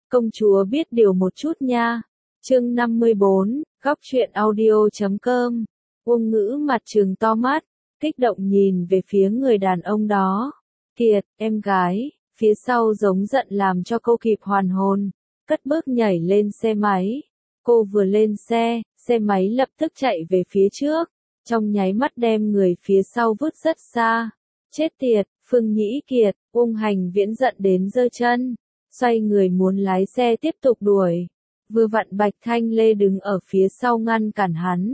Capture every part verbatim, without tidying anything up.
Công chúa biết điều một chút nha. Chương năm mươi bốn, góc truyện audio chấm com. Uông Ngữ mặt trừng to mắt, kích động nhìn về phía người đàn ông đó. Kiệt, em gái, phía sau giống giận làm cho cô kịp hoàn hồn, cất bước nhảy lên xe máy. Cô vừa lên xe, xe máy lập tức chạy về phía trước, trong nháy mắt đem người phía sau vứt rất xa. Chết tiệt, Phương Nhĩ Kiệt, Uông Hành Viễn giận đến giơ chân, xoay người muốn lái xe tiếp tục đuổi. Vừa vặn Bạch Thanh Lê đứng ở phía sau ngăn cản hắn.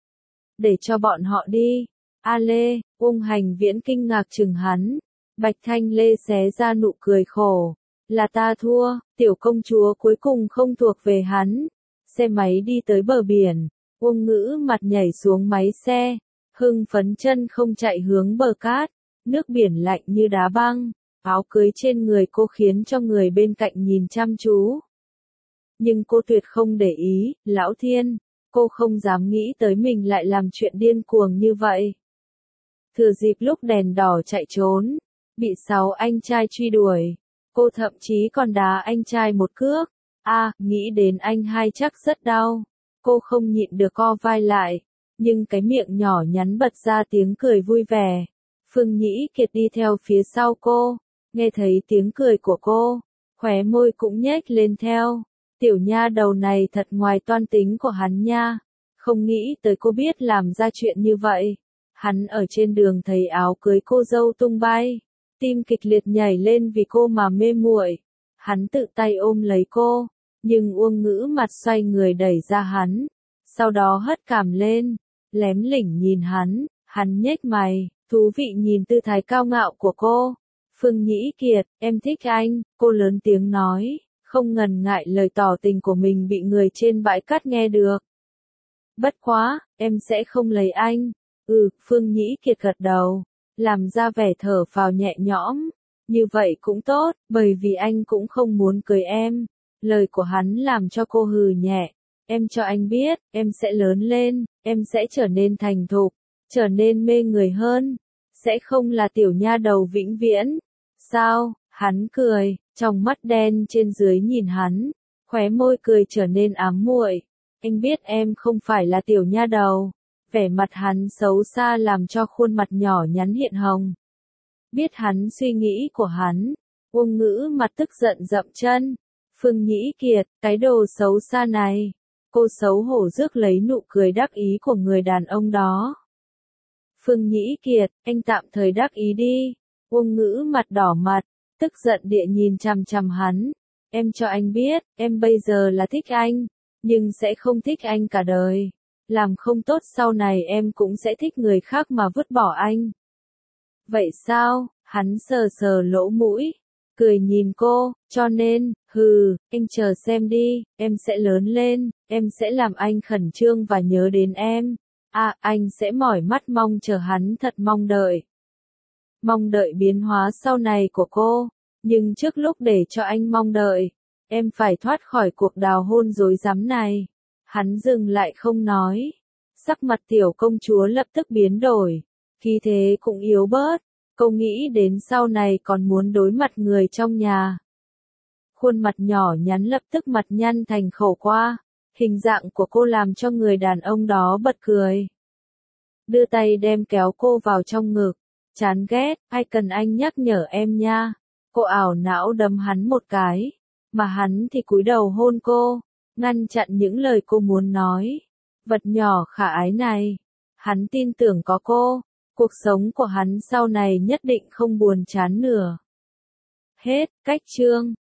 Để cho bọn họ đi. A Lê, Uông Hành Viễn kinh ngạc chừng hắn. Bạch Thanh Lê xé ra nụ cười khổ. Là ta thua, tiểu công chúa cuối cùng không thuộc về hắn. Xe máy đi tới bờ biển. Uông Ngữ mặt nhảy xuống máy xe. Hưng phấn chân không chạy hướng bờ cát. Nước biển lạnh như đá băng. Áo cưới trên người cô khiến cho người bên cạnh nhìn chăm chú. Nhưng cô tuyệt không để ý, Lão Thiên, cô không dám nghĩ tới mình lại làm chuyện điên cuồng như vậy. Thừa dịp lúc đèn đỏ chạy trốn, bị sáu anh trai truy đuổi, cô thậm chí còn đá anh trai một cước. A, à, nghĩ đến anh hai chắc rất đau. Cô không nhịn được co vai lại, nhưng cái miệng nhỏ nhắn bật ra tiếng cười vui vẻ. Phương Nhĩ Kiệt đi theo phía sau cô, nghe thấy tiếng cười của cô, khóe môi cũng nhếch lên theo. Tiểu nha đầu này thật ngoài toan tính của hắn nha. Không nghĩ tới cô biết làm ra chuyện như vậy. Hắn ở trên đường thấy áo cưới cô dâu tung bay, tim kịch liệt nhảy lên vì cô mà mê muội. Hắn tự tay ôm lấy cô, nhưng Uông Ngữ mặt xoay người đẩy ra hắn, sau đó hất cằm lên, lém lỉnh nhìn hắn. Hắn nhếch mày, thú vị nhìn tư thái cao ngạo của cô. Phương Nhĩ Kiệt, em thích anh, cô lớn tiếng nói, không ngần ngại lời tỏ tình của mình bị người trên bãi cát nghe được. Bất quá, em sẽ không lấy anh. Ừ, Phương Nhĩ Kiệt gật đầu, làm ra vẻ thở phào nhẹ nhõm. Như vậy cũng tốt, bởi vì anh cũng không muốn cưới em. Lời của hắn làm cho cô hừ nhẹ. Em cho anh biết, em sẽ lớn lên, em sẽ trở nên thành thục, trở nên mê người hơn. Sẽ không là tiểu nha đầu vĩnh viễn. Sao? Hắn cười, trong mắt đen trên dưới nhìn hắn, khóe môi cười trở nên ám muội. Anh biết em không phải là tiểu nha đầu. Vẻ mặt hắn xấu xa làm cho khuôn mặt nhỏ nhắn hiện hồng. Biết hắn suy nghĩ của hắn, Uông Ngữ mặt tức giận dậm chân. Phương Nhĩ Kiệt, cái đồ xấu xa này. Cô xấu hổ rước lấy nụ cười đắc ý của người đàn ông đó. Phương Nhĩ Kiệt, anh tạm thời đắc ý đi. Uông Ngữ mặt đỏ mặt, tức giận địa nhìn chằm chằm hắn. Em cho anh biết, em bây giờ là thích anh, nhưng sẽ không thích anh cả đời. Làm không tốt sau này em cũng sẽ thích người khác mà vứt bỏ anh. Vậy sao? Hắn sờ sờ lỗ mũi, cười nhìn cô, cho nên, hừ, anh chờ xem đi, em sẽ lớn lên, em sẽ làm anh khẩn trương và nhớ đến em. À, anh sẽ mỏi mắt mong chờ hắn thật mong đợi. Mong đợi biến hóa sau này của cô, nhưng trước lúc để cho anh mong đợi, em phải thoát khỏi cuộc đào hôn rối rắm này. Hắn dừng lại không nói. Sắc mặt tiểu công chúa lập tức biến đổi, khí thế cũng yếu bớt. Cô nghĩ đến sau này còn muốn đối mặt người trong nhà. Khuôn mặt nhỏ nhắn lập tức mặt nhăn thành khổ qua. Hình dạng của cô làm cho người đàn ông đó bật cười. Đưa tay đem kéo cô vào trong ngực. Chán ghét, ai cần anh nhắc nhở em nha. Cô ảo não đấm hắn một cái, mà hắn thì cúi đầu hôn cô, ngăn chặn những lời cô muốn nói. Vật nhỏ khả ái này, hắn tin tưởng có cô, cuộc sống của hắn sau này nhất định không buồn chán nửa. Hết, cách chương.